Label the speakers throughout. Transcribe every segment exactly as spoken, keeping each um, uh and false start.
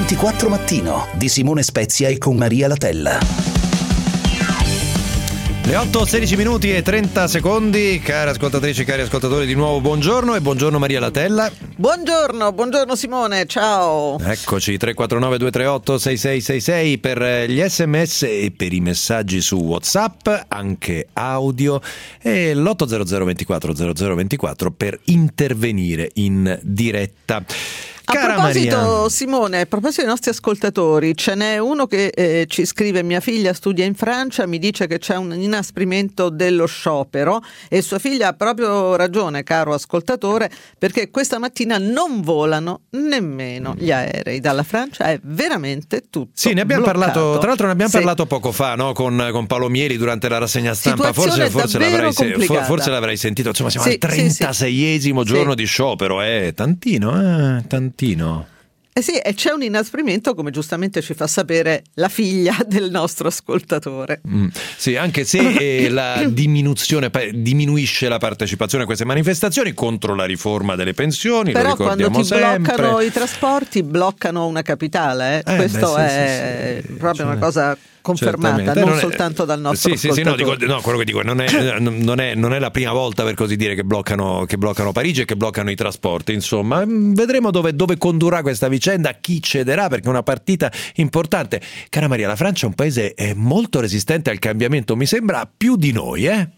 Speaker 1: ventiquattro Mattino di Simone Spezia e con Maria Latella.
Speaker 2: Le otto, sedici minuti e trenta secondi, cari ascoltatrici, cari ascoltatori, di nuovo buongiorno e buongiorno Maria Latella.
Speaker 3: Buongiorno, buongiorno Simone, ciao.
Speaker 2: Eccoci, tre quattro nove due tre otto sei sei sei sei per gli sms e per i messaggi su WhatsApp, anche audio, e l'otto zero zero ventiquattro zero zero ventiquattro per intervenire in diretta.
Speaker 3: A
Speaker 2: Cara
Speaker 3: proposito,
Speaker 2: Maria.
Speaker 3: Simone, a proposito dei nostri ascoltatori, ce n'è uno che eh, ci scrive: mia figlia studia in Francia, mi dice che c'è un inasprimento dello sciopero e sua figlia ha proprio ragione, caro ascoltatore, perché questa mattina non volano nemmeno gli aerei dalla Francia, è veramente tutto
Speaker 2: Sì, ne abbiamo
Speaker 3: bloccato.
Speaker 2: parlato, tra l'altro ne abbiamo
Speaker 3: Sì.
Speaker 2: parlato poco fa, no? con, con Paolo Mieli durante la rassegna stampa.
Speaker 3: Situazione
Speaker 2: Forse, forse,
Speaker 3: davvero
Speaker 2: l'avrai, se-
Speaker 3: complicata.
Speaker 2: forse l'avrai sentito, insomma siamo
Speaker 3: Sì,
Speaker 2: al trentaseiesimo
Speaker 3: sì, sì.
Speaker 2: giorno
Speaker 3: Sì.
Speaker 2: di sciopero, eh, tantino, eh, tantino.
Speaker 3: Eh sì, e c'è un inasprimento, come giustamente ci fa sapere la figlia del nostro ascoltatore.
Speaker 2: Mm, sì, anche se eh, la diminuzione pa- diminuisce la partecipazione a queste manifestazioni contro la riforma delle pensioni,
Speaker 3: Però
Speaker 2: lo
Speaker 3: quando
Speaker 2: ricordiamo
Speaker 3: ti bloccano
Speaker 2: sempre.
Speaker 3: i trasporti, bloccano una capitale, eh?
Speaker 2: Eh,
Speaker 3: Questo
Speaker 2: beh, sì,
Speaker 3: è
Speaker 2: sì, sì,
Speaker 3: proprio
Speaker 2: cioè,
Speaker 3: una cosa confermata,
Speaker 2: certamente.
Speaker 3: non
Speaker 2: Non è-
Speaker 3: soltanto dal nostro
Speaker 2: sì, sì, sì, no,
Speaker 3: ascoltatore.
Speaker 2: dico, no, quello che dico non è, non, è, non è la prima volta, per così dire, che bloccano, che bloccano Parigi e che bloccano i trasporti. Insomma, vedremo dove, dove condurrà questa vicenda, chi cederà, perché è una partita importante. Cara Maria, la Francia è un paese eh, molto resistente al cambiamento, mi sembra più di noi, eh?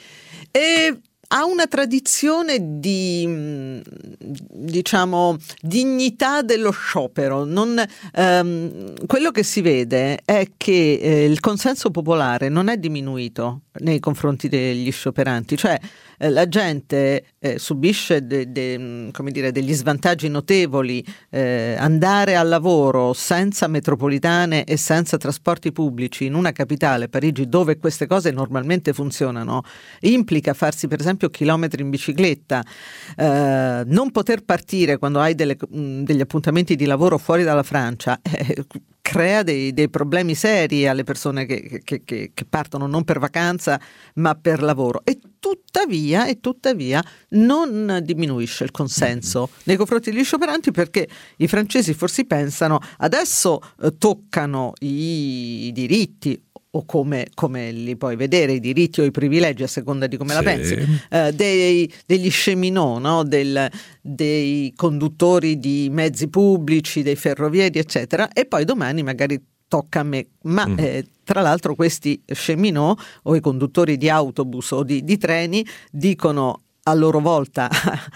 Speaker 3: E ha una tradizione di, mh, diciamo, dignità dello sciopero. Non, ehm, quello che si vede è che eh, il consenso popolare non è diminuito nei confronti degli scioperanti, cioè eh, la gente eh, subisce de, de, come dire, degli svantaggi notevoli. Eh, andare al lavoro senza metropolitane e senza trasporti pubblici in una capitale, Parigi, dove queste cose normalmente funzionano, implica farsi per esempio chilometri in bicicletta, eh, non poter partire quando hai delle, mh, degli appuntamenti di lavoro fuori dalla Francia, eh, crea dei, dei problemi seri alle persone che, che, che, che partono non per vacanza ma per lavoro, e tuttavia, e tuttavia non diminuisce il consenso nei confronti degli scioperanti, perché i francesi forse pensano adesso eh, toccano i, i diritti, o come, come li puoi vedere, i diritti o i privilegi a seconda di come
Speaker 2: Sì.
Speaker 3: la pensi, eh, dei, degli cheminot, no? Del, dei conduttori di mezzi pubblici, dei ferrovieri eccetera, e poi domani magari tocca a me. Ma
Speaker 2: Mm.
Speaker 3: eh, tra l'altro questi cheminot o i conduttori di autobus o di, di treni dicono a loro volta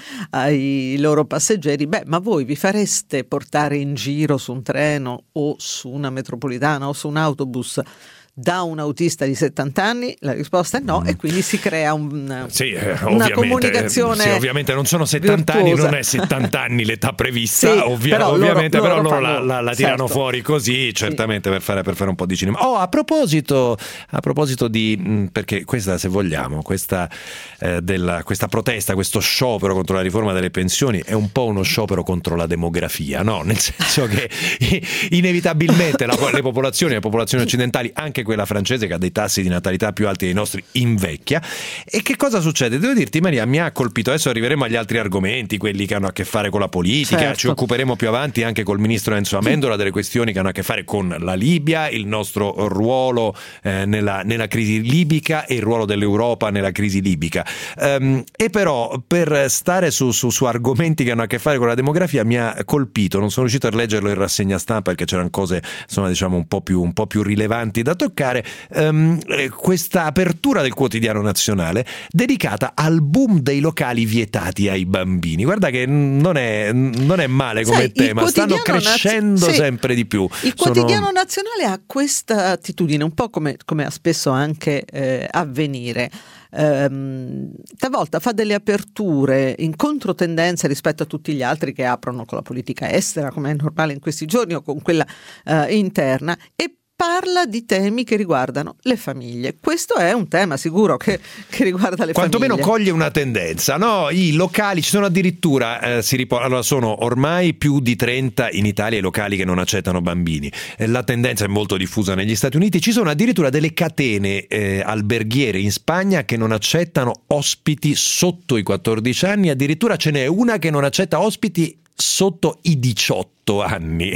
Speaker 3: ai loro passeggeri: beh, ma voi vi fareste portare in giro su un treno o su una metropolitana o su un autobus da un autista di settanta anni? La risposta è no, mm. e quindi si crea un,
Speaker 2: sì, eh,
Speaker 3: una comunicazione.
Speaker 2: Sì, ovviamente non sono settanta
Speaker 3: virtuosa.
Speaker 2: anni, non è settanta anni l'età prevista,
Speaker 3: Sì,
Speaker 2: ovvia-
Speaker 3: però
Speaker 2: ovviamente,
Speaker 3: loro,
Speaker 2: però
Speaker 3: loro
Speaker 2: loro
Speaker 3: fanno,
Speaker 2: la, la, la tirano
Speaker 3: certo.
Speaker 2: fuori così, certamente sì. per, fare, per fare un po' di cinema. Oh, a proposito, a proposito di, mh, perché questa, se vogliamo, questa, eh, della, questa protesta, questo sciopero contro la riforma delle pensioni è un po' uno sciopero contro la demografia, no? Nel senso che inevitabilmente la, le popolazioni, le popolazioni occidentali, anche quella francese che ha dei tassi di natalità più alti dei nostri, invecchia. E che cosa succede? Devo dirti, Maria, mi ha colpito. Adesso arriveremo agli altri argomenti, quelli che hanno a che fare con la politica,
Speaker 3: certo.
Speaker 2: Ci occuperemo più avanti anche col ministro Enzo Amendola delle questioni che hanno a che fare con la Libia, il nostro ruolo eh, nella, nella crisi libica e il ruolo dell'Europa nella crisi libica. Um, e però, per stare su, su, su argomenti che hanno a che fare con la demografia, mi ha colpito, non sono riuscito a leggerlo in rassegna stampa perché c'erano cose, insomma, diciamo un po' più, un po' più rilevanti da toccare, um, questa apertura del quotidiano nazionale dedicata al boom dei locali vietati ai bambini. Guarda che non è, non è male come
Speaker 3: Sai,
Speaker 2: tema, stanno crescendo
Speaker 3: naz- sì,
Speaker 2: sempre di più.
Speaker 3: Il
Speaker 2: Sono...
Speaker 3: quotidiano nazionale ha questa attitudine, un po' come, come ha spesso anche eh, avvenire. Um, talvolta fa delle aperture in controtendenza rispetto a tutti gli altri che aprono con la politica estera, come è normale in questi giorni, o con quella uh, interna, e parla di temi che riguardano le famiglie. Questo è un tema sicuro che, che riguarda le
Speaker 2: Quantomeno
Speaker 3: famiglie.
Speaker 2: Coglie una tendenza, no? I locali, ci sono addirittura, eh, si ripor- allora sono ormai più di trenta in Italia i locali che non accettano bambini. Eh, la tendenza è molto diffusa negli Stati Uniti. Ci sono addirittura delle catene eh, alberghiere in Spagna che non accettano ospiti sotto i quattordici anni, addirittura ce n'è una che non accetta ospiti sotto i diciotto anni.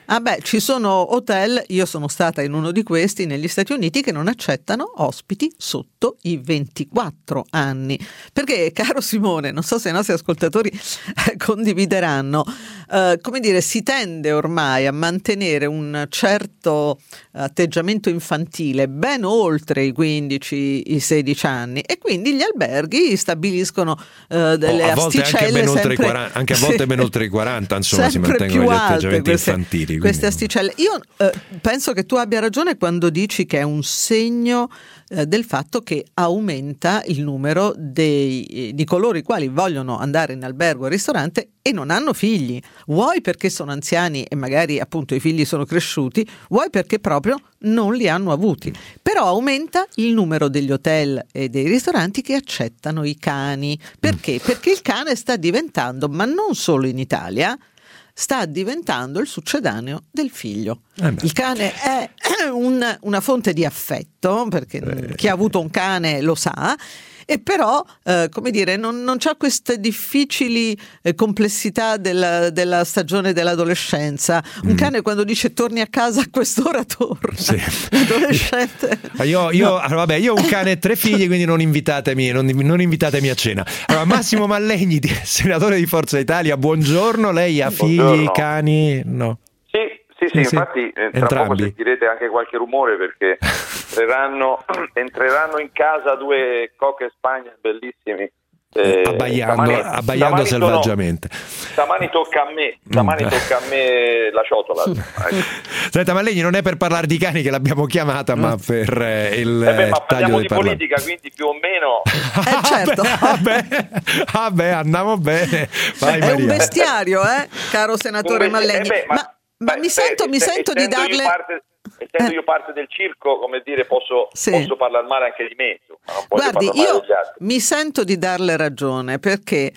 Speaker 3: Ah beh, ci sono hotel, io sono stata in uno di questi negli Stati Uniti, che non accettano ospiti sotto i ventiquattro anni. Perché, caro Simone, non so se i nostri ascoltatori eh, condivideranno, eh, come dire, si tende ormai a mantenere un certo atteggiamento infantile ben oltre i quindici, i sedici anni, e quindi gli alberghi stabiliscono eh, delle
Speaker 2: oh, a volte
Speaker 3: asticelle
Speaker 2: anche ben oltre
Speaker 3: sempre,
Speaker 2: i quaranta, anche a volte
Speaker 3: sì,
Speaker 2: ben oltre i quaranta, insomma, si mantengono
Speaker 3: più
Speaker 2: gli
Speaker 3: alte
Speaker 2: atteggiamenti
Speaker 3: queste,
Speaker 2: infantili. Quindi...
Speaker 3: queste asticelle. Io eh, penso che tu abbia ragione quando dici che è un segno eh, del fatto che aumenta il numero dei, di coloro i quali vogliono andare in albergo o ristorante e non hanno figli, vuoi perché sono anziani e magari appunto i figli sono cresciuti, vuoi perché proprio non li hanno avuti. Però aumenta il numero degli hotel e dei ristoranti che accettano i cani. Perché? Perché il cane sta diventando, ma non solo in Italia, sta diventando il succedaneo del figlio.
Speaker 2: Eh
Speaker 3: il cane è un, una fonte di affetto, perché eh. chi ha avuto un cane lo sa, e però, eh, come dire, non, non c'ha queste difficili eh, complessità della, della stagione dell'adolescenza. Un mm. cane quando dice torni a casa a quest'ora torna. Sì. L'adolescente...
Speaker 2: Io, io,
Speaker 3: no.
Speaker 2: allora, vabbè, io ho un cane e tre figli, quindi non invitatemi, non, non invitatemi a cena. Allora, Massimo Mallegni, senatore di Forza Italia, buongiorno. Lei ha figli,
Speaker 4: buongiorno.
Speaker 2: Cani? No.
Speaker 4: Sì, sì, sì,
Speaker 2: sì, sì.
Speaker 4: infatti eh, tra
Speaker 2: Entrambi.
Speaker 4: poco sentirete anche qualche rumore perché entreranno, entreranno in casa due cocker spaniel bellissimi. Eh,
Speaker 2: abbaiando
Speaker 4: stamani,
Speaker 2: abbaiando
Speaker 4: stamani
Speaker 2: selvaggiamente.
Speaker 4: Sono, stamani tocca a me, stamani mm. tocca a me la ciotola.
Speaker 2: Senta Mallegni, non è per parlare di cani che l'abbiamo chiamata, mm. ma per eh, il
Speaker 4: eh beh, ma
Speaker 2: taglio
Speaker 4: di politica, quindi più o meno.
Speaker 3: Eh, certo.
Speaker 2: Vabbè, vabbè, andiamo bene. Vai,
Speaker 3: è
Speaker 2: Maria.
Speaker 3: un bestiario, eh, caro senatore
Speaker 4: un besti-
Speaker 3: Mallegni.
Speaker 4: Eh beh, ma,
Speaker 3: ma, ma
Speaker 4: beh,
Speaker 3: mi sento,
Speaker 4: beh,
Speaker 3: mi sento di darle.
Speaker 4: Parte... Essendo
Speaker 3: eh.
Speaker 4: io parte del circo, come dire, posso,
Speaker 3: sì.
Speaker 4: posso parlare male anche di me. Ma non
Speaker 3: Guardi, io
Speaker 4: degli altri.
Speaker 3: mi sento di darle ragione perché,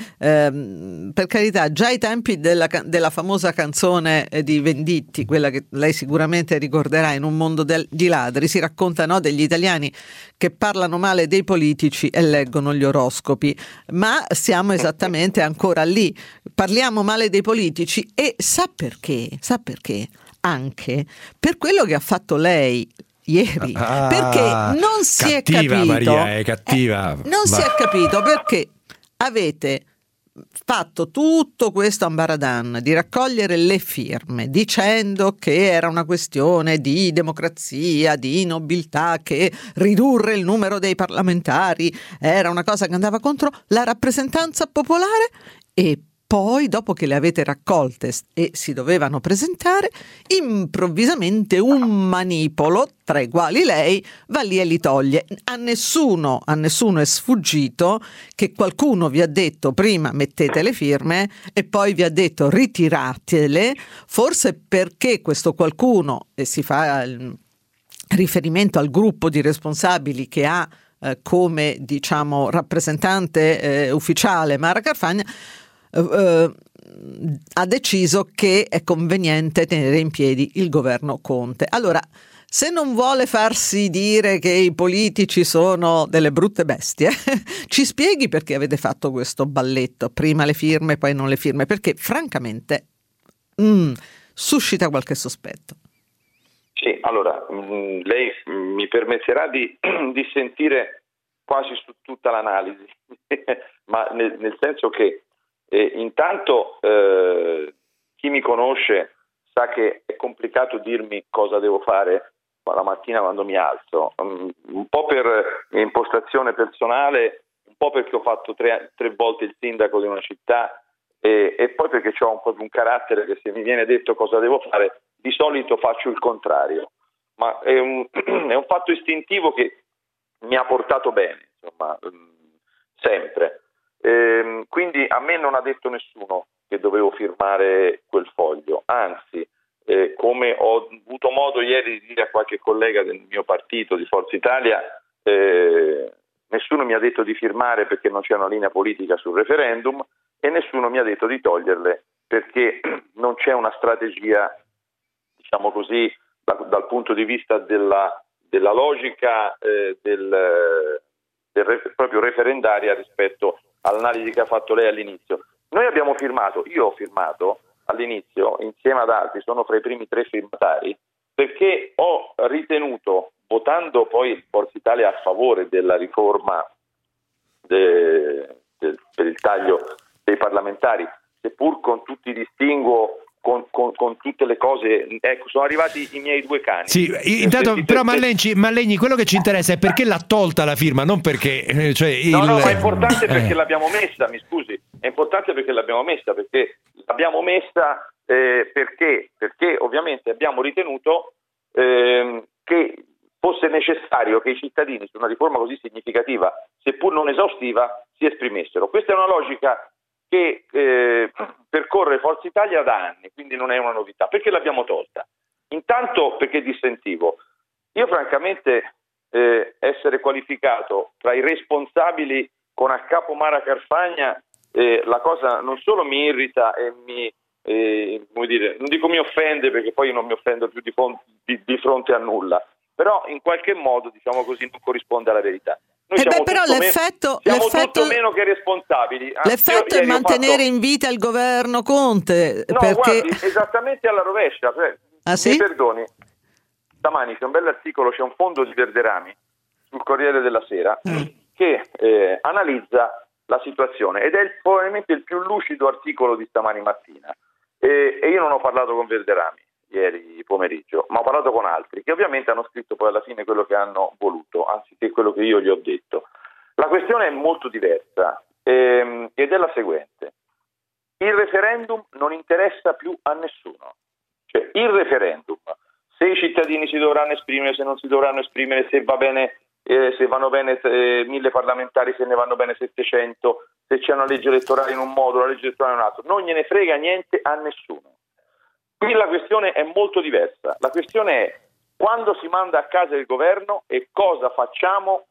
Speaker 3: ehm, per carità, già ai tempi della, della famosa canzone di Venditti, quella che lei sicuramente ricorderà, In un mondo del, di ladri, si racconta, no, degli italiani che parlano male dei politici e leggono gli oroscopi, ma siamo esattamente ancora lì. Parliamo male dei politici e sa perché? Sa perché? Anche per quello che ha fatto lei ieri,
Speaker 2: ah,
Speaker 3: perché non si
Speaker 2: cattiva,
Speaker 3: è capito,
Speaker 2: Maria, è cattiva.
Speaker 3: Eh, non Va. si è capito perché avete fatto tutto questo ambaradan di raccogliere le firme dicendo che era una questione di democrazia, di nobiltà, che ridurre il numero dei parlamentari era una cosa che andava contro la rappresentanza popolare, e poi, dopo che le avete raccolte e si dovevano presentare, improvvisamente un manipolo, tra i quali lei, va lì e li toglie. A nessuno, a nessuno è sfuggito che qualcuno vi ha detto prima mettete le firme e poi vi ha detto ritiratele, forse perché questo qualcuno, e si fa il riferimento al gruppo di responsabili che ha eh, come, diciamo, rappresentante eh, ufficiale Mara Carfagna, Uh, ha deciso che è conveniente tenere in piedi il governo Conte. Allora, se non vuole farsi dire che i politici sono delle brutte bestie, ci spieghi perché avete fatto questo balletto, prima le firme, poi non le firme, perché francamente mm, suscita qualche sospetto.
Speaker 4: Sì, allora, mh, lei mi permetterà di, di sentire quasi su tutta l'analisi, ma nel, nel senso che Eh, intanto eh, chi mi conosce sa che è complicato dirmi cosa devo fare la mattina quando mi alzo, um, un po' per impostazione personale, un po' perché ho fatto tre, tre volte il sindaco di una città e, e poi perché ho un po' un carattere che se mi viene detto cosa devo fare di solito faccio il contrario, ma è un, è un fatto istintivo che mi ha portato bene, insomma, sempre. Eh, quindi a me non ha detto nessuno che dovevo firmare quel foglio, anzi eh, come ho avuto modo ieri di dire a qualche collega del mio partito di Forza Italia, eh, nessuno mi ha detto di firmare perché non c'è una linea politica sul referendum e nessuno mi ha detto di toglierle perché non c'è una strategia, diciamo così, da, dal punto di vista della, della logica eh, del, del re, proprio referendaria rispetto all'analisi che ha fatto lei all'inizio. Noi abbiamo firmato, io ho firmato all'inizio, insieme ad altri, sono fra i primi tre firmatari, perché ho ritenuto, votando poi Forza Italia a favore della riforma de, de, per il taglio dei parlamentari, seppur con tutti i distinguo, con, con, con tutte le cose, ecco, sono arrivati i miei due cani.
Speaker 2: Sì, intanto, però Mallegni, Mallegni, quello che ci interessa è perché l'ha tolta la firma, non perché... Cioè, il...
Speaker 4: No, no, ma è importante perché
Speaker 2: eh.
Speaker 4: l'abbiamo messa, mi scusi, è importante perché l'abbiamo messa, perché l'abbiamo messa eh, perché, perché ovviamente abbiamo ritenuto eh, che fosse necessario che i cittadini su una riforma così significativa, seppur non esaustiva, si esprimessero. Questa è una logica che eh, percorre Forza Italia da anni, quindi non è una novità. Perché l'abbiamo tolta? Intanto perché dissentivo. Io francamente eh, essere qualificato tra i responsabili con a capo Mara Carfagna, eh, la cosa non solo mi irrita e mi, eh, come dire, non dico mi offende, perché poi non mi offendo più di, fon- di, di fronte a nulla, però in qualche modo, diciamo così, non corrisponde alla verità. Noi
Speaker 3: eh
Speaker 4: siamo
Speaker 3: beh, però
Speaker 4: tutto
Speaker 3: l'effetto,
Speaker 4: meno, siamo
Speaker 3: l'effetto,
Speaker 4: tutto meno che responsabili. Anzi,
Speaker 3: l'effetto
Speaker 4: io,
Speaker 3: è mantenere
Speaker 4: fatto...
Speaker 3: in vita il governo Conte.
Speaker 4: No,
Speaker 3: perché...
Speaker 4: guardi, esattamente alla rovescia.
Speaker 3: Ah, sì?
Speaker 4: Mi perdoni, stamani c'è un bell'articolo, c'è un fondo di Verderami sul Corriere della Sera mm. che eh, analizza la situazione ed è il, probabilmente il più lucido articolo di stamani mattina. E, e io non ho parlato con Verderami ieri pomeriggio, ma ho parlato con altri che ovviamente hanno scritto poi alla fine quello che hanno voluto, anziché quello che io gli ho detto. La questione è molto diversa ehm, ed è la seguente: il referendum non interessa più a nessuno, cioè il referendum, se i cittadini si dovranno esprimere, se non si dovranno esprimere, se va bene, eh, se vanno bene eh, mille parlamentari, se ne vanno bene settecento, se c'è una legge elettorale in un modo, una legge elettorale in un altro, non gliene frega niente a nessuno. Qui la questione è molto diversa. La questione è quando si manda a casa il governo e cosa facciamo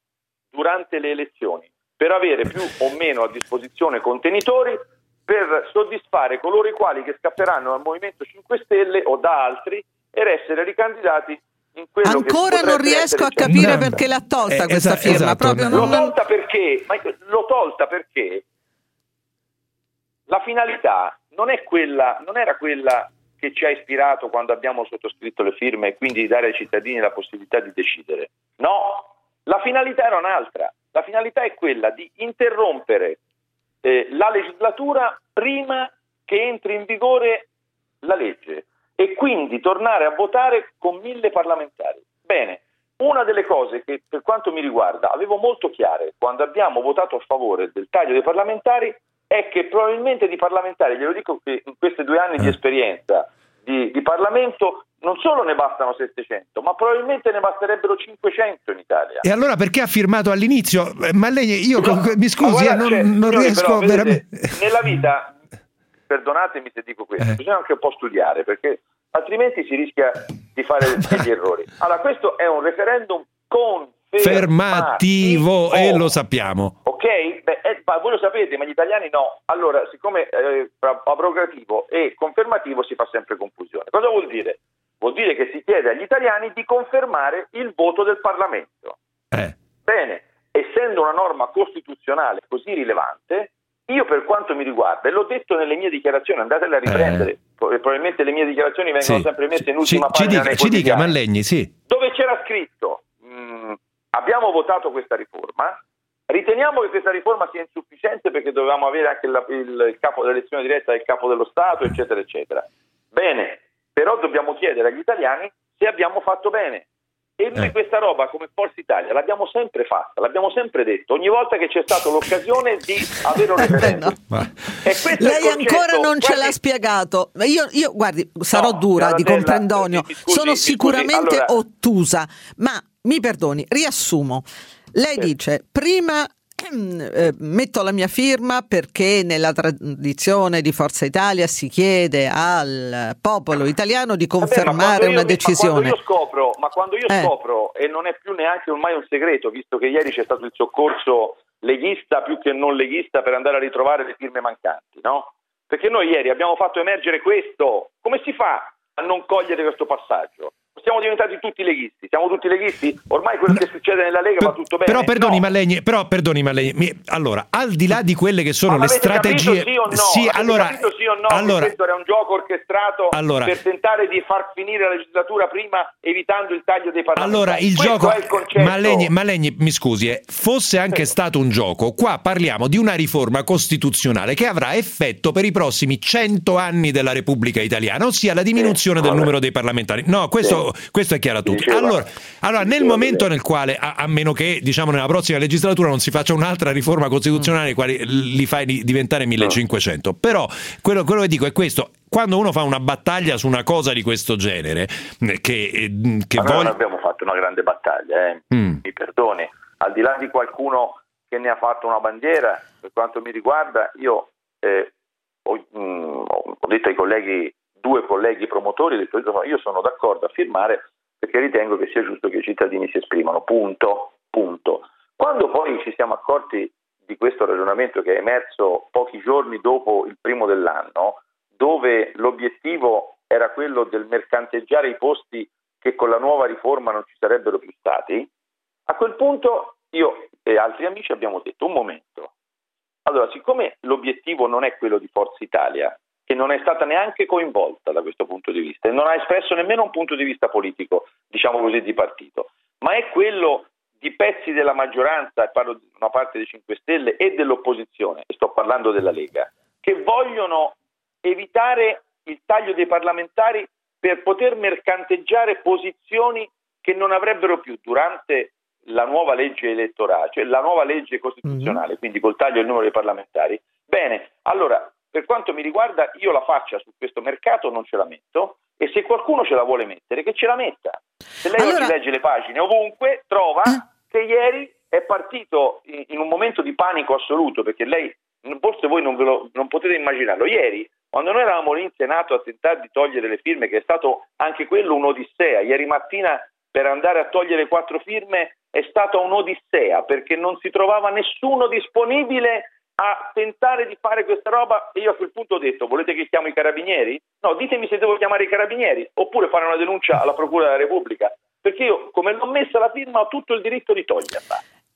Speaker 4: durante le elezioni per avere più o meno a disposizione contenitori per soddisfare coloro i quali che scapperanno dal Movimento cinque Stelle o da altri ed essere ricandidati in quello
Speaker 3: ancora
Speaker 4: che
Speaker 3: non riesco a capire no, perché l'ha tolta eh, questa esatto, firma.
Speaker 2: Esatto,
Speaker 3: proprio
Speaker 4: l'ho
Speaker 3: non...
Speaker 4: tolta perché ma l'ho tolta perché la finalità non è quella, non era quella che ci ha ispirato quando abbiamo sottoscritto le firme e quindi di dare ai cittadini la possibilità di decidere. No, la finalità era un'altra. La finalità è quella di interrompere eh, la legislatura prima che entri in vigore la legge e quindi tornare a votare con mille parlamentari. Bene, una delle cose che per quanto mi riguarda avevo molto chiare quando abbiamo votato a favore del taglio dei parlamentari è che probabilmente di parlamentari, glielo dico che in questi due anni di esperienza di, di Parlamento non solo ne bastano settecento, ma probabilmente ne basterebbero cinquecento in Italia.
Speaker 2: E allora perché ha firmato all'inizio? Ma lei, io no, mi scusi, guarda, non,
Speaker 4: cioè,
Speaker 2: non
Speaker 4: signori,
Speaker 2: riesco
Speaker 4: però, vedete,
Speaker 2: veramente...
Speaker 4: Nella vita, perdonatemi se dico questo,
Speaker 2: eh.
Speaker 4: bisogna anche un po' studiare, perché altrimenti si rischia di fare degli errori. Allora, questo è un referendum confermativo
Speaker 2: e lo sappiamo.
Speaker 4: Ok? Beh, eh, ma voi lo sapete, ma gli italiani no. Allora, siccome eh, abrogativo e confermativo si fa sempre confusione. Cosa vuol dire? Vuol dire che si chiede agli italiani di confermare il voto del Parlamento.
Speaker 2: Eh.
Speaker 4: Bene, essendo una norma costituzionale così rilevante, io per quanto mi riguarda, e l'ho detto nelle mie dichiarazioni, andatele a riprendere, eh. probabilmente le mie dichiarazioni vengono sì. sempre messe in ultima
Speaker 2: ci,
Speaker 4: pagina.
Speaker 2: Ci dica, ci dica Mallegni, sì.
Speaker 4: Dove c'era scritto, mh, abbiamo votato questa riforma, riteniamo che questa riforma sia insufficiente perché dovevamo avere anche la, il, il capo dell'elezione diretta del capo dello Stato, eccetera, eccetera. Bene, però dobbiamo chiedere agli italiani se abbiamo fatto bene. E noi eh. questa roba come Forza Italia l'abbiamo sempre fatta, l'abbiamo sempre detto, ogni volta che c'è stata l'occasione di avere un referendum.
Speaker 3: no. E lei ancora non ce l'ha spiegato. Io, io guardi, sarò no, dura di comprendonio, mi scusi, sono sicuramente allora... ottusa, ma mi perdoni, riassumo. Lei sì. dice, prima eh, metto la mia firma perché nella tradizione di Forza Italia si chiede al popolo italiano di confermare
Speaker 4: Vabbè,
Speaker 3: una decisione.
Speaker 4: Ma quando io scopro, ma quando io
Speaker 3: eh.
Speaker 4: scopro e non è più neanche ormai un segreto, visto che ieri c'è stato il soccorso leghista più che non leghista per andare a ritrovare le firme mancanti, no? Perché noi ieri abbiamo fatto emergere questo. Come si fa a non cogliere questo passaggio? siamo diventati tutti leghisti, siamo tutti leghisti? Ormai quello che succede nella Lega
Speaker 2: per,
Speaker 4: va tutto bene?
Speaker 2: Però perdoni,
Speaker 4: no.
Speaker 2: ma lei, però perdoni, ma lei, mi, allora, al di là di quelle che sono
Speaker 4: ma
Speaker 2: le strategie,
Speaker 4: sì o no?
Speaker 2: sì, allora,
Speaker 4: capito sì o no?
Speaker 2: allora,
Speaker 4: questo era un gioco orchestrato
Speaker 2: allora,
Speaker 4: per tentare di far finire la legislatura prima, evitando il taglio dei parlamentari.
Speaker 2: Allora, il
Speaker 4: questo
Speaker 2: gioco,
Speaker 4: è il concetto.
Speaker 2: ma lei, ma lei mi scusi, eh, fosse anche stato un gioco, qua parliamo di una riforma costituzionale che avrà effetto per i prossimi cento anni della Repubblica Italiana, ossia la diminuzione
Speaker 4: sì,
Speaker 2: del
Speaker 4: vabbè.
Speaker 2: numero dei parlamentari. No, questo, sì. questo è chiaro a tutti.
Speaker 4: Diceva,
Speaker 2: allora, allora nel
Speaker 4: diceva
Speaker 2: momento
Speaker 4: bene.
Speaker 2: nel quale, a, a meno che diciamo nella prossima legislatura non si faccia un'altra riforma costituzionale, mm. quali li fai diventare millecinquecento, però quello, quello che dico è questo: quando uno fa una battaglia su una cosa di questo genere, che, che
Speaker 4: ma noi
Speaker 2: voglia...
Speaker 4: non abbiamo fatto una grande battaglia, eh. mm. mi perdoni, al di là di qualcuno che ne ha fatto una bandiera, per quanto mi riguarda, io eh, ho, mh, ho detto ai colleghi, due colleghi promotori, ho detto, io sono d'accordo a firmare perché ritengo che sia giusto che i cittadini si esprimano, punto, punto. Quando poi ci siamo accorti di questo ragionamento che è emerso pochi giorni dopo il primo dell'anno, dove l'obiettivo era quello del mercanteggiare i posti che con la nuova riforma non ci sarebbero più stati, a quel punto io e altri amici abbiamo detto un momento. Allora, siccome l'obiettivo non è quello di Forza Italia, che non è stata neanche coinvolta da questo punto di vista e non ha espresso nemmeno un punto di vista politico, diciamo così, di partito, ma è quello di pezzi della maggioranza, e parlo di una parte dei cinque Stelle e dell'opposizione, e sto parlando della Lega, che vogliono evitare il taglio dei parlamentari per poter mercanteggiare posizioni che non avrebbero più durante la nuova legge elettorale, cioè la nuova legge costituzionale, mm-hmm. quindi col taglio del numero dei parlamentari. Bene, allora, per quanto mi riguarda, io la faccia su questo mercato non ce la metto, e se qualcuno ce la vuole mettere, che ce la metta. Se lei allora... oggi legge le pagine ovunque, trova che ieri è partito in, in un momento di panico assoluto, perché lei, forse voi non, ve lo, non potete immaginarlo, ieri, quando noi eravamo lì in Senato a tentare di togliere le firme, che è stato anche quello un'odissea, ieri mattina per andare a togliere quattro firme è stata un'odissea, perché non si trovava nessuno disponibile a tentare di fare questa roba, e io a quel punto ho detto: volete che chiamo i carabinieri? No, ditemi se devo chiamare i carabinieri oppure fare una denuncia alla Procura della Repubblica, perché io, come l'ho messa la firma, ho tutto il diritto di toglierla.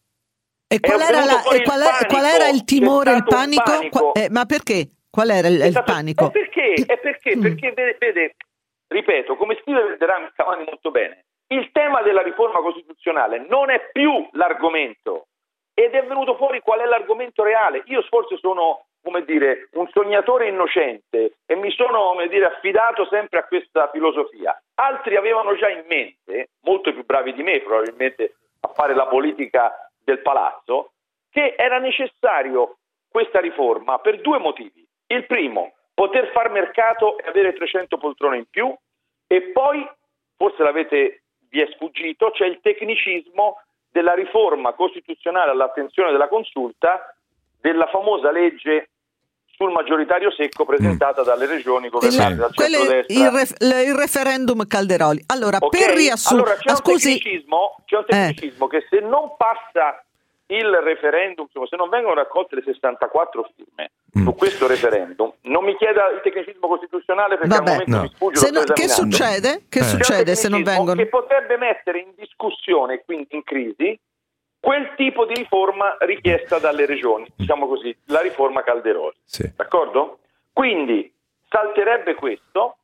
Speaker 3: E qual, era, la, e qual, è, qual era il timore, il panico?
Speaker 4: panico.
Speaker 3: Eh, ma perché? Qual era il, il
Speaker 4: stato,
Speaker 3: panico?
Speaker 4: È perché, è perché, perché vede, vede, ripeto, come scrive Verderami Cavani molto bene, il tema della riforma costituzionale non è più l'argomento, ed è venuto fuori qual è l'argomento reale. Io forse sono, come dire, un sognatore innocente e mi sono, come dire, affidato sempre a questa filosofia. Altri avevano già in mente, molto più bravi di me probabilmente a fare la politica del palazzo, che era necessario questa riforma per due motivi. Il primo, poter far mercato e avere trecento poltrone in più, e poi, forse l'avete, vi è sfuggito, c'è il tecnicismo della riforma costituzionale all'attenzione della Consulta, della famosa legge sul maggioritario secco presentata mm. dalle regioni governate
Speaker 3: il,
Speaker 4: dal centrodestra.
Speaker 3: Il, ref, il referendum Calderoli. Allora,
Speaker 4: okay?
Speaker 3: per riassumere,
Speaker 4: allora, c'è,
Speaker 3: ah,
Speaker 4: un tecnicismo, c'è un tecnicismo
Speaker 3: eh.
Speaker 4: che se non passa il referendum, insomma, se non vengono raccolte le sessantaquattro firme mm. su questo referendum, non mi chieda il tecnicismo costituzionale perché
Speaker 3: Vabbè,
Speaker 4: al momento
Speaker 3: no.
Speaker 4: mi sfugge.
Speaker 3: Se no, che succede? Che
Speaker 4: eh.
Speaker 3: succede se non vengono?
Speaker 4: Che potrebbe mettere in discussione, quindi in crisi, quel tipo di riforma richiesta dalle regioni, diciamo così, la riforma Calderoli.
Speaker 2: Sì.
Speaker 4: D'accordo? Quindi salterebbe questo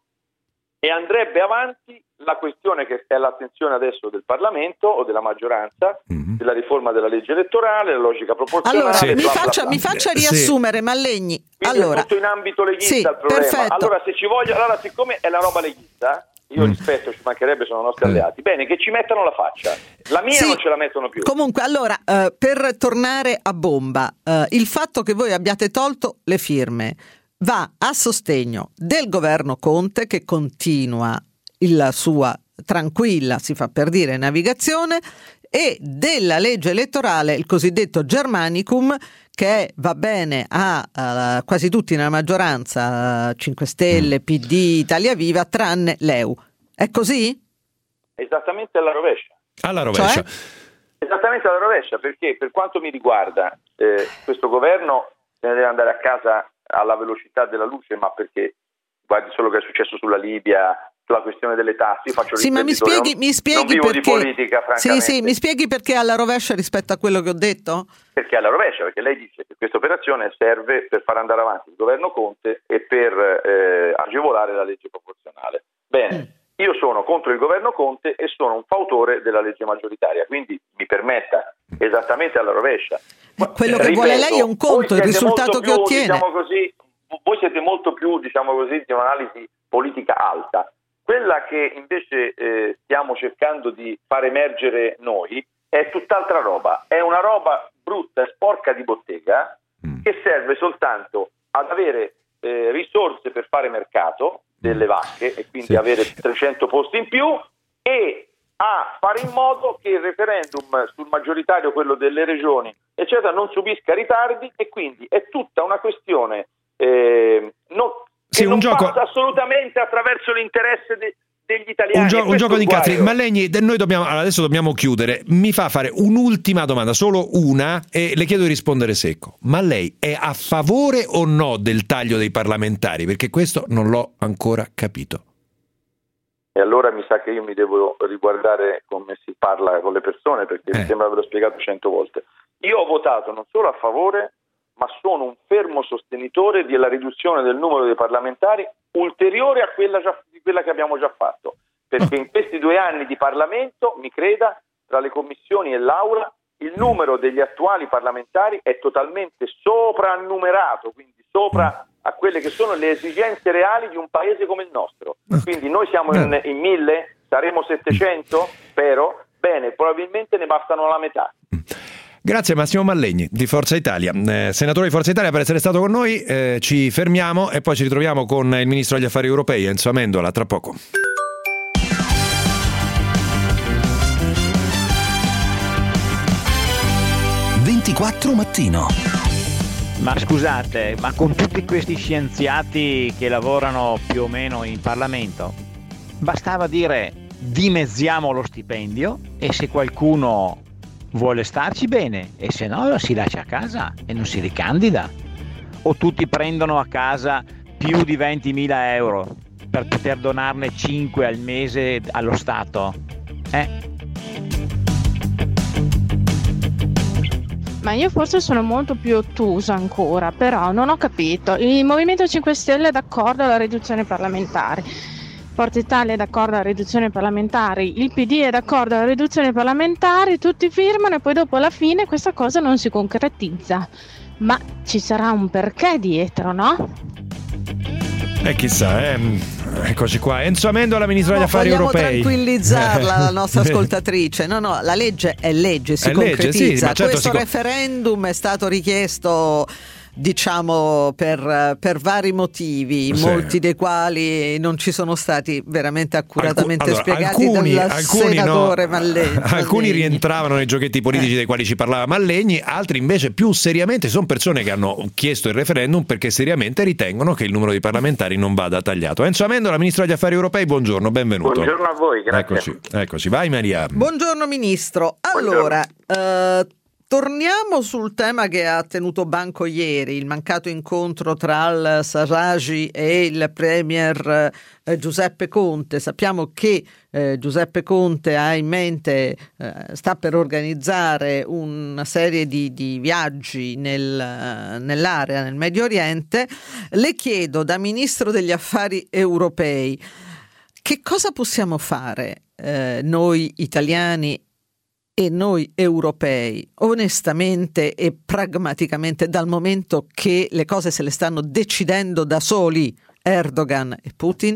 Speaker 4: e andrebbe avanti la questione che è all'attenzione adesso del Parlamento o della maggioranza, mm-hmm. della riforma della legge elettorale, la logica proporzionale.
Speaker 3: Allora,
Speaker 4: sì.
Speaker 3: mi,
Speaker 4: bla,
Speaker 3: faccia,
Speaker 4: bla, bla.
Speaker 3: mi faccia riassumere, sì. Mallegni.
Speaker 4: Quindi
Speaker 3: allora,
Speaker 4: è tutto in ambito leghista, sì, il problema.
Speaker 3: Perfetto.
Speaker 4: Allora, se ci voglio, allora siccome è la roba leghista, io mm. rispetto, ci mancherebbe, sono nostri alleati. Bene, che ci mettano la faccia. La mia sì. non ce la mettono più.
Speaker 3: Comunque, allora, eh, per tornare a bomba, eh, il fatto che voi abbiate tolto le firme va a sostegno del governo Conte, che continua la sua tranquilla, si fa per dire, navigazione, e della legge elettorale, il cosiddetto Germanicum, che va bene a, a quasi tutti nella maggioranza, cinque Stelle, P D, Italia Viva, tranne l'E U. È così?
Speaker 4: Esattamente alla rovescia.
Speaker 2: Alla rovescia.
Speaker 3: Cioè?
Speaker 4: Esattamente alla rovescia, perché per quanto mi riguarda eh, questo governo se ne deve andare a casa alla velocità della luce, ma perché guardi solo che è successo sulla Libia, sulla questione delle tasse. Io faccio
Speaker 3: sì, ma mi spieghi, mi spieghi
Speaker 4: non vivo
Speaker 3: perché...
Speaker 4: di politica, francamente.
Speaker 3: Sì, sì, mi spieghi perché alla rovescia rispetto a quello che ho detto?
Speaker 4: Perché alla rovescia, perché lei dice che questa operazione serve per far andare avanti il governo Conte e per eh, agevolare la legge proporzionale. Bene, mm. io sono contro il governo Conte e sono un fautore della legge maggioritaria, quindi mi permetta, esattamente alla rovescia.
Speaker 3: Ma, quello che ripeto, vuole lei è un conto, il risultato che
Speaker 4: più,
Speaker 3: ottiene.
Speaker 4: Diciamo così, voi siete molto più, diciamo così, di un'analisi politica alta. Quella che invece eh, stiamo cercando di far emergere noi è tutt'altra roba, è una roba brutta e sporca di bottega mm. che serve soltanto ad avere eh, risorse per fare mercato delle vacche e quindi sì. avere trecento posti in più e a fare in modo che il referendum sul maggioritario, quello delle regioni, eccetera, non subisca ritardi e quindi è tutta una questione eh, non,
Speaker 2: sì,
Speaker 4: che
Speaker 2: un
Speaker 4: non
Speaker 2: gioco...
Speaker 4: passa assolutamente attraverso l'interesse de, degli italiani.
Speaker 2: Un, gio- un gioco di incastri. Ma lei, noi dobbiamo, adesso dobbiamo chiudere. Mi fa fare un'ultima domanda, solo una, e le chiedo di rispondere secco. Ma lei è a favore o no del taglio dei parlamentari? Perché questo non l'ho ancora capito.
Speaker 4: E allora mi sa che io mi devo riguardare come si parla con le persone, perché eh. mi sembra averlo spiegato cento volte. Io ho votato non solo a favore, ma sono un fermo sostenitore della riduzione del numero dei parlamentari ulteriore a quella, già, di quella che abbiamo già fatto, perché in questi due anni di Parlamento, mi creda, tra le commissioni e l'Aula, il numero degli attuali parlamentari è totalmente soprannumerato, quindi sopra a quelle che sono le esigenze reali di un paese come il nostro. Quindi noi siamo in, in mille, saremo settecento, spero, bene, probabilmente ne bastano la metà.
Speaker 2: Grazie Massimo Mallegni di Forza Italia, eh, senatore di Forza Italia, per essere stato con noi. Eh, ci fermiamo e poi ci ritroviamo con il Ministro degli Affari Europei, Enzo Amendola, tra poco.
Speaker 1: ventiquattro mattino.
Speaker 5: Ma scusate, ma con tutti questi scienziati che lavorano più o meno in Parlamento, bastava dire dimezziamo lo stipendio e se qualcuno vuole starci bene e se no si lascia a casa e non si ricandida, o tutti prendono a casa più di ventimila euro per poter donarne cinque al mese allo Stato, eh?
Speaker 6: Ma io forse sono molto più ottusa ancora, però non ho capito. Il Movimento cinque Stelle è d'accordo alla riduzione parlamentare, Forza Italia è d'accordo alla riduzione parlamentare, il P D è d'accordo alla riduzione parlamentare, tutti firmano e poi dopo alla fine questa cosa non si concretizza. Ma ci sarà un perché dietro, no?
Speaker 2: Eh chissà, eh. Eccoci qua. Enzo Amendola, Ministro degli
Speaker 3: no,
Speaker 2: Affari
Speaker 3: vogliamo
Speaker 2: Europei.
Speaker 3: Tranquillizzarla la nostra ascoltatrice. No, no, la legge è legge, si
Speaker 2: è
Speaker 3: concretizza.
Speaker 2: Legge, sì, ma certo
Speaker 3: Questo
Speaker 2: si...
Speaker 3: referendum è stato richiesto, diciamo, per, per vari motivi, sì. molti dei quali non ci sono stati veramente accuratamente
Speaker 2: Alcu- allora,
Speaker 3: spiegati
Speaker 2: alcuni,
Speaker 3: dal
Speaker 2: alcuni
Speaker 3: senatore
Speaker 2: no,
Speaker 3: Mallegni.
Speaker 2: Alcuni rientravano nei giochetti politici eh. dei quali ci parlava Mallegni, altri invece più seriamente sono persone che hanno chiesto il referendum perché seriamente ritengono che il numero di parlamentari non vada tagliato. Enzo Amendola, Ministro degli Affari Europei, buongiorno, benvenuto.
Speaker 4: Buongiorno a voi, grazie.
Speaker 2: Eccoci, eccoci. Vai Maria.
Speaker 3: Buongiorno Ministro. Allora, eh, torniamo sul tema che ha tenuto banco ieri, il mancato incontro tra al-Sarraj e il Premier eh, Giuseppe Conte. Sappiamo che eh, Giuseppe Conte ha in mente, eh, sta per organizzare una serie di, di viaggi nel, nell'area, nel Medio Oriente. Le chiedo, da Ministro degli Affari Europei, che cosa possiamo fare eh, noi italiani e noi europei, onestamente e pragmaticamente, dal momento che le cose se le stanno decidendo da soli Erdogan e Putin?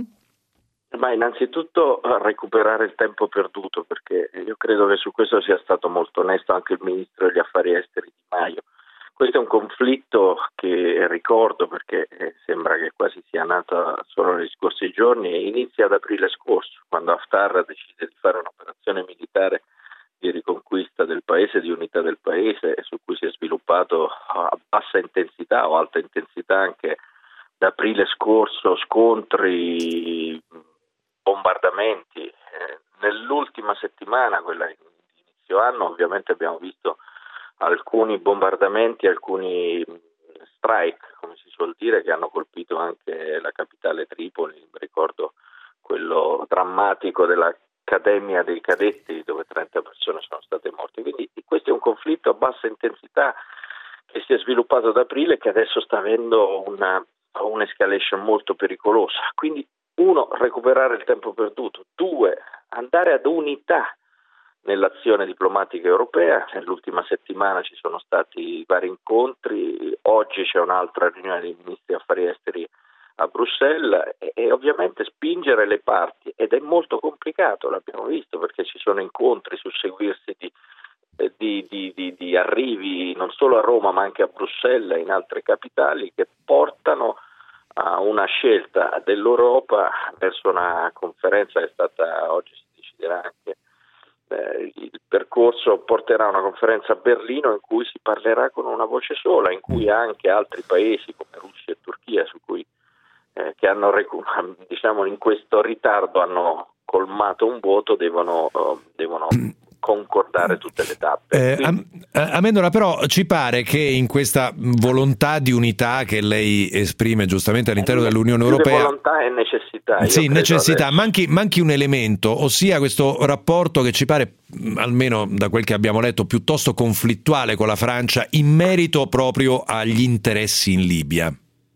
Speaker 7: Ma innanzitutto recuperare il tempo perduto, perché io credo che su questo sia stato molto onesto anche il Ministro degli Affari Esteri Di Maio. Questo è un conflitto che ricordo, perché sembra che quasi sia nato solo negli scorsi giorni, e inizia ad aprile scorso, quando Haftar decide di fare un'operazione militare di riconquista del paese, di unità del paese, su cui si è sviluppato a bassa intensità o alta intensità anche da aprile scorso, scontri, bombardamenti. Eh, nell'ultima settimana, quella di inizio anno, ovviamente abbiamo visto alcuni bombardamenti, alcuni strike, come si suol dire, che hanno colpito anche la capitale Tripoli. Ricordo quello drammatico dell'Accademia dei Cadetti dove trenta persone sono state morte. Quindi questo è un conflitto a bassa intensità che si è sviluppato ad aprile e che adesso sta avendo una, un'escalation molto pericolosa. Quindi uno, recuperare il tempo perduto, due, andare ad unità nell'azione diplomatica europea. Nell'ultima settimana ci sono stati vari incontri, oggi c'è un'altra riunione dei ministri affari esteri a Bruxelles e, e ovviamente spingere le parti, ed è molto complicato, l'abbiamo visto, perché ci sono incontri, susseguirsi di, di, di, di, di arrivi non solo a Roma ma anche a Bruxelles e in altre capitali, che portano a una scelta dell'Europa verso una conferenza che è stata, oggi si deciderà anche eh, il percorso, porterà a una conferenza a Berlino in cui si parlerà con una voce sola, in cui anche altri paesi come Russia e Turchia, su cui eh, che hanno diciamo in questo ritardo hanno colmato un vuoto, devono, devono concordare tutte le tappe.
Speaker 2: Eh, Amendola, però ci pare che in questa volontà di unità che lei esprime giustamente all'interno
Speaker 7: eh,
Speaker 2: dell'Unione Europea,
Speaker 7: volontà e necessità.
Speaker 2: Sì, necessità, manchi, manchi un elemento, ossia questo rapporto che ci pare, almeno da quel che abbiamo letto, piuttosto conflittuale con la Francia in merito proprio agli interessi in Libia.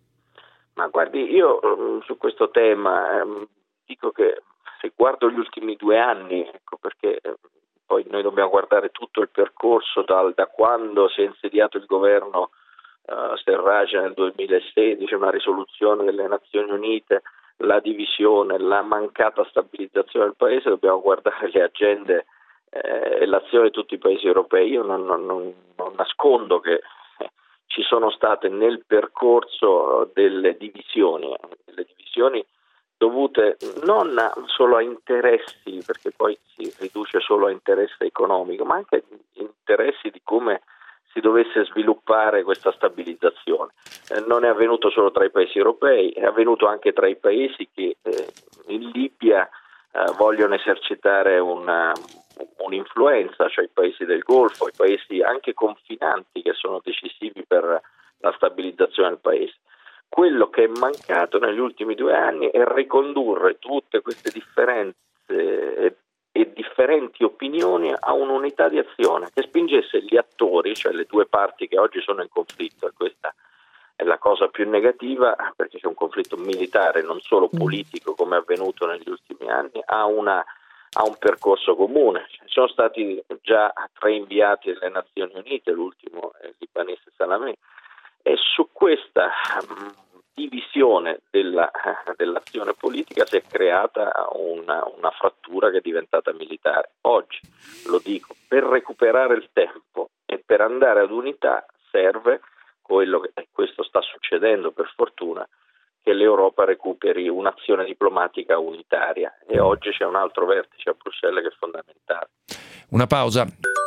Speaker 7: Ma guardi, io um, su questo tema um, dico che se guardo gli ultimi due anni, ecco perché um, poi noi dobbiamo guardare tutto il percorso dal, da quando si è insediato il governo uh, Serraj nel duemilasedici, una risoluzione delle Nazioni Unite, la divisione, la mancata stabilizzazione del paese, dobbiamo guardare le agende eh, e l'azione di tutti i paesi europei. Io non, non, non, non nascondo che eh, ci sono state nel percorso delle divisioni, eh, delle divisioni dovute non solo a interessi, perché poi si riduce solo a interesse economico, ma anche a interessi di come si dovesse sviluppare questa stabilizzazione. Eh, non è avvenuto solo tra i paesi europei, è avvenuto anche tra i paesi che eh, in Libia eh, vogliono esercitare una, un'influenza, cioè i paesi del Golfo, i paesi anche confinanti che sono decisivi per la stabilizzazione del paese. Quello che è mancato negli ultimi due anni è ricondurre tutte queste differenze e, e differenti opinioni a un'unità di azione che spingesse gli attori, cioè le due parti che oggi sono in conflitto, e questa è la cosa più negativa perché c'è un conflitto militare, non solo politico come è avvenuto negli ultimi anni, a, una, a un percorso comune. Ci sono stati già tre inviati delle Nazioni Unite, l'ultimo è il libanese Salamé, e su questa um, divisione della, dell'azione politica si è creata una, una frattura che è diventata militare. Oggi, lo dico, per recuperare il tempo e per andare ad unità serve quello che, e questo sta succedendo per fortuna, che l'Europa recuperi un'azione diplomatica unitaria, e oggi c'è un altro vertice a Bruxelles che è fondamentale.
Speaker 2: Una pausa.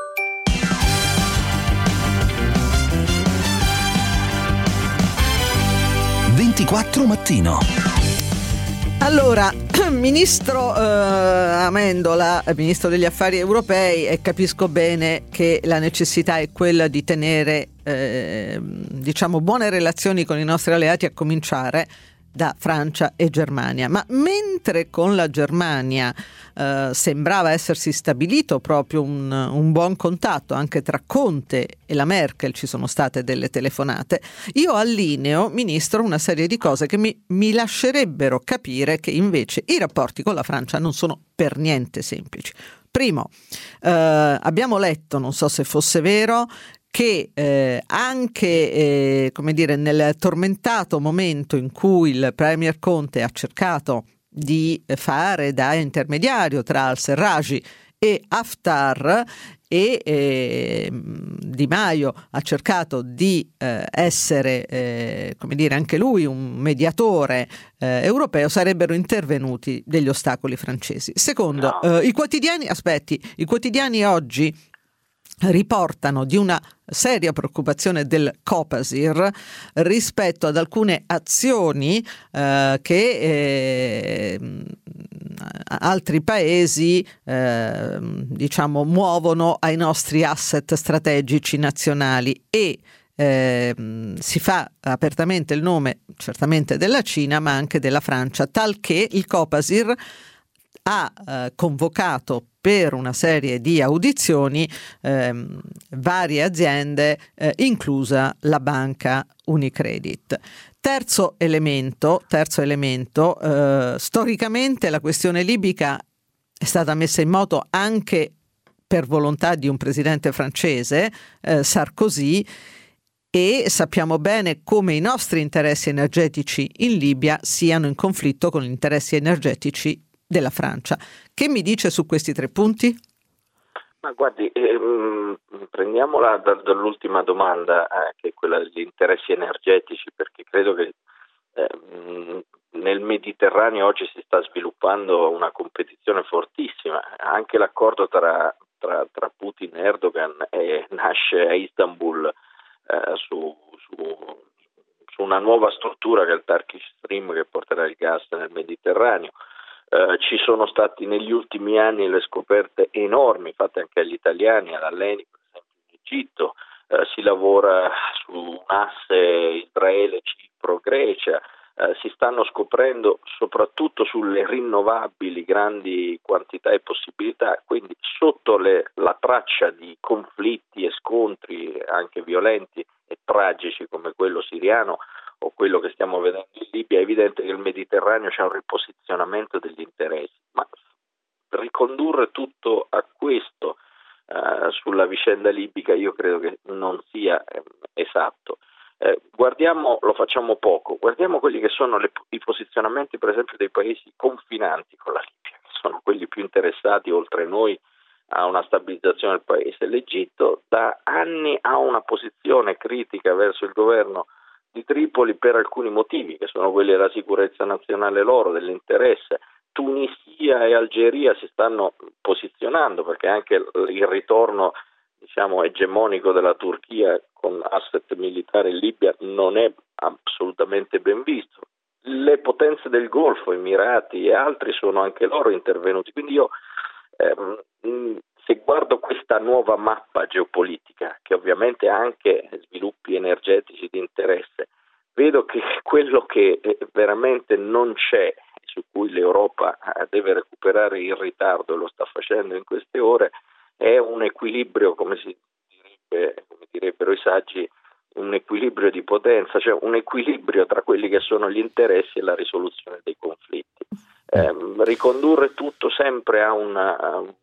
Speaker 1: ventiquattro mattino.
Speaker 3: Allora, ministro eh, Amendola, ministro degli affari europei, e capisco bene che la necessità è quella di tenere eh, diciamo buone relazioni con i nostri alleati, a cominciare da Francia e Germania, ma mentre con la Germania eh, sembrava essersi stabilito proprio un, un buon contatto anche tra Conte e la Merkel, ci sono state delle telefonate, io allineo, ministro, una serie di cose che mi, mi lascerebbero capire che invece i rapporti con la Francia non sono per niente semplici. Primo, eh, abbiamo letto, non so se fosse vero, che eh, anche eh, come dire, nel tormentato momento in cui il Premier Conte ha cercato di fare da intermediario tra al-Serraj e Haftar, e eh, Di Maio ha cercato di eh, essere eh, come dire anche lui un mediatore eh, europeo, sarebbero intervenuti degli ostacoli francesi. Secondo, eh, i quotidiani aspetti, i quotidiani oggi riportano di una seria preoccupazione del Copasir rispetto ad alcune azioni eh, che eh, altri paesi eh, diciamo muovono ai nostri asset strategici nazionali, e eh, si fa apertamente il nome certamente della Cina, ma anche della Francia, talché il Copasir ha eh, convocato per una serie di audizioni ehm, varie aziende, eh, inclusa la banca Unicredit. Terzo elemento, terzo elemento eh, storicamente la questione libica è stata messa in moto anche per volontà di un presidente francese, eh, Sarkozy, e sappiamo bene come i nostri interessi energetici in Libia siano in conflitto con gli interessi energetici della Francia. Che mi dice su questi tre punti?
Speaker 7: Ma guardi, ehm, prendiamola da, dall'ultima domanda, eh, che è quella degli interessi energetici, perché credo che ehm, nel Mediterraneo oggi si sta sviluppando una competizione fortissima. Anche l'accordo tra, tra, tra Putin e Erdogan eh, nasce a Istanbul eh, su, su, su una nuova struttura che è il Turkish Stream, che porterà il gas nel Mediterraneo. Uh, ci sono stati negli ultimi anni le scoperte enormi fatte anche agli italiani, all'Alleni per esempio in Egitto, uh, si lavora su un asse Israele, Cipro, Grecia, uh, si stanno scoprendo soprattutto sulle rinnovabili grandi quantità e possibilità, quindi sotto le, la traccia di conflitti e scontri anche violenti e tragici come quello siriano o quello che stiamo vedendo in Libia, è evidente che il Mediterraneo c'è un riposizionamento degli interessi, ma ricondurre tutto a questo eh, sulla vicenda libica io credo che non sia eh, esatto. Eh, guardiamo, lo facciamo poco, guardiamo quelli che sono le, i posizionamenti per esempio dei paesi confinanti con la Libia, che sono quelli più interessati oltre noi a una stabilizzazione del paese. L'Egitto da anni ha una posizione critica verso il governo di Tripoli per alcuni motivi, che sono quelli della sicurezza nazionale loro, dell'interesse. Tunisia e Algeria si stanno posizionando perché anche il ritorno, diciamo, egemonico della Turchia con asset militari in Libia non è assolutamente ben visto. Le potenze del Golfo, Emirati e altri, sono anche loro intervenuti. Quindi io ehm, se guardo questa nuova mappa geopolitica, che ovviamente ha anche sviluppi energetici di interesse, vedo che quello che veramente non c'è, su cui l'Europa deve recuperare il ritardo, e lo sta facendo in queste ore, è un equilibrio, come si direbbe, come direbbero i saggi, un equilibrio di potenza, cioè un equilibrio tra quelli che sono gli interessi e la risoluzione dei conflitti. Eh, ricondurre tutto sempre a una,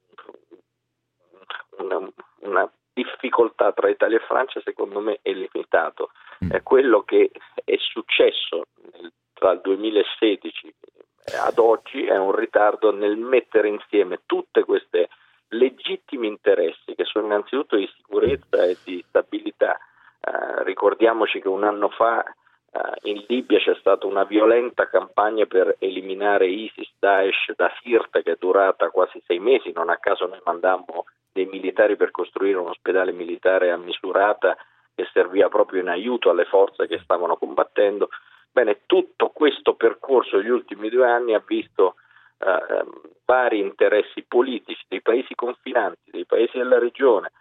Speaker 7: una, una difficoltà tra Italia e Francia, secondo me, è limitato. È quello che è successo nel, tra il duemilasedici ad oggi è un ritardo nel mettere insieme tutte queste legittimi interessi che sono innanzitutto di sicurezza e di stabilità. Uh, ricordiamoci che un anno fa uh, in Libia c'è stata una violenta campagna per eliminare ISIS, Daesh da Sirte, che è durata quasi sei mesi. Non a caso noi mandammo dei militari per costruire un ospedale militare a Misurata che serviva proprio in aiuto alle forze che stavano combattendo. Bene, tutto questo percorso degli ultimi due anni ha visto uh, vari interessi politici dei paesi confinanti, dei paesi della regione,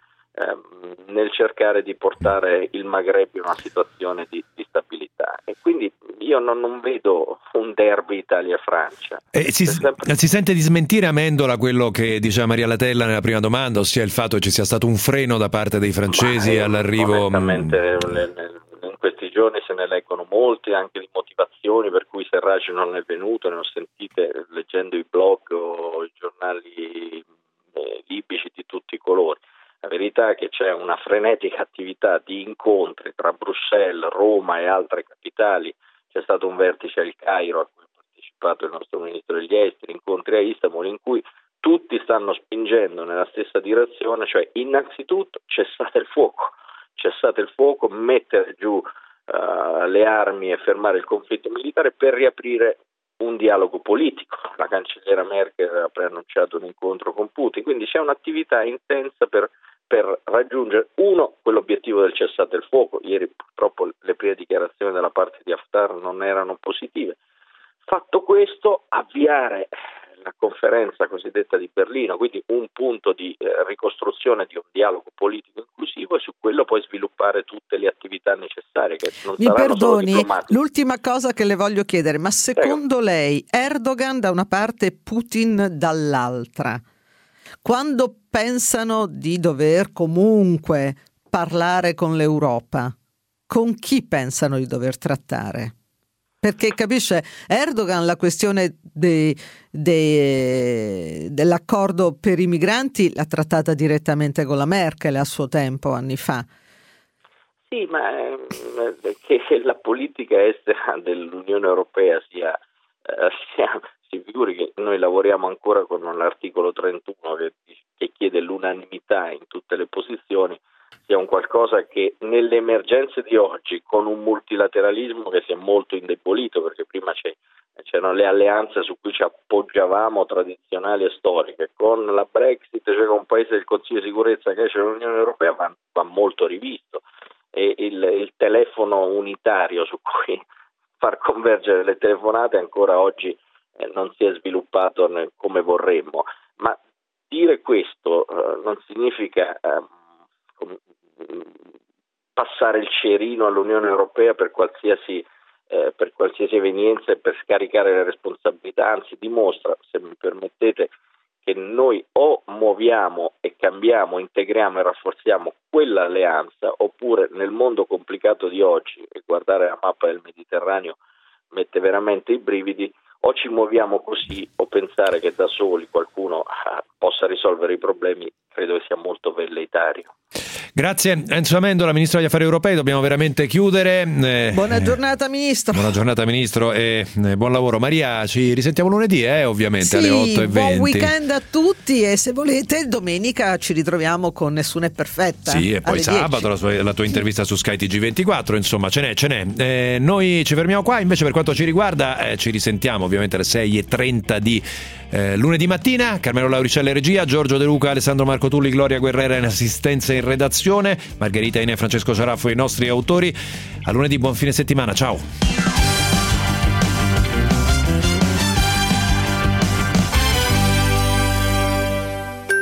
Speaker 7: nel cercare di portare il Maghreb in una situazione di, di stabilità, e quindi io non, non vedo un derby Italia-Francia.
Speaker 2: Eh, si, sempre... si sente di smentire, Amendola, quello che diceva Maria Latella nella prima domanda, ossia il fatto che ci sia stato un freno da parte dei francesi Ma, all'arrivo.
Speaker 7: Onestamente in questi giorni se ne leggono molti anche di motivazioni per cui Serraj non è venuto, ne ho sentite leggendo i blog o i giornali eh, libici di tutti i colori. La verità è che c'è una frenetica attività di incontri tra Bruxelles, Roma e altre capitali. C'è stato un vertice al Cairo a cui ha partecipato il nostro ministro degli esteri, incontri a Istanbul in cui tutti stanno spingendo nella stessa direzione, cioè innanzitutto cessate il fuoco, cessate il fuoco, mettere giù uh, le armi e fermare il conflitto militare per riaprire un dialogo politico. La cancelliera Merkel ha preannunciato un incontro con Putin, quindi c'è un'attività intensa per per raggiungere, uno, quell'obiettivo del cessate il fuoco. Ieri purtroppo le prime dichiarazioni dalla parte di Haftar non erano positive. Fatto questo, avviare la conferenza cosiddetta di Berlino, quindi un punto di eh, ricostruzione di un dialogo politico inclusivo, e su quello puoi sviluppare tutte le attività necessarie che non
Speaker 3: Mi
Speaker 7: saranno solo
Speaker 3: perdoni,
Speaker 7: diplomatiche.
Speaker 3: l'ultima cosa che le voglio chiedere, ma secondo
Speaker 7: Prego.
Speaker 3: lei Erdogan da una parte e Putin dall'altra, quando pensano di dover comunque parlare con l'Europa, con chi pensano di dover trattare? Perché capisce, Erdogan la questione de, de, dell'accordo per i migranti l'ha trattata direttamente con la Merkel a suo tempo, anni fa.
Speaker 7: Sì, ma eh, che la politica estera dell'Unione Europea sia, eh, sia, si figuri che noi lavoriamo ancora con l'articolo trentuno che, che chiede l'unanimità in tutte le posizioni, sia un qualcosa che nelle emergenze di oggi, con un multilateralismo che si è molto indebolito, perché prima c'è, c'erano le alleanze su cui ci appoggiavamo tradizionali e storiche, con la Brexit, cioè con un paese del Consiglio di sicurezza che esce dall'Unione Europea, va, va molto rivisto, e il, il telefono unitario su cui far convergere le telefonate ancora oggi eh, non si è sviluppato nel, come vorremmo, ma dire questo eh, non significa eh, passare il cerino all'Unione Europea per qualsiasi eh, per qualsiasi evenienza e per scaricare le responsabilità, anzi dimostra, se mi permettete, che noi o muoviamo e cambiamo, integriamo e rafforziamo quell'alleanza, oppure nel mondo complicato di oggi, e guardare la mappa del Mediterraneo mette veramente i brividi, o ci muoviamo così o pensare che da soli qualcuno ah, possa risolvere i problemi credo che sia molto velleitario.
Speaker 2: Grazie Enzo Amendola, Ministro degli Affari Europei, dobbiamo veramente chiudere. Eh,
Speaker 3: buona giornata Ministro.
Speaker 2: Buona giornata Ministro e eh, buon lavoro. Maria, ci risentiamo lunedì eh, ovviamente
Speaker 3: sì,
Speaker 2: alle otto e venti.
Speaker 3: Buon weekend a tutti e se volete domenica ci ritroviamo con Nessuna è perfetta.
Speaker 2: Sì, e poi sabato la, sua, la tua intervista su Sky T G ventiquattro, insomma ce n'è, ce n'è. Eh, noi ci fermiamo qua, invece per quanto ci riguarda eh, ci risentiamo ovviamente alle sei e trenta di eh, lunedì mattina. Carmelo Lauricella in regia, Giorgio De Luca, Alessandro Marco Tulli, Gloria Guerrera in assistenza e in redazione, Margherita Ine e Francesco Ciaraffo i nostri autori. A lunedì, buon fine settimana, ciao.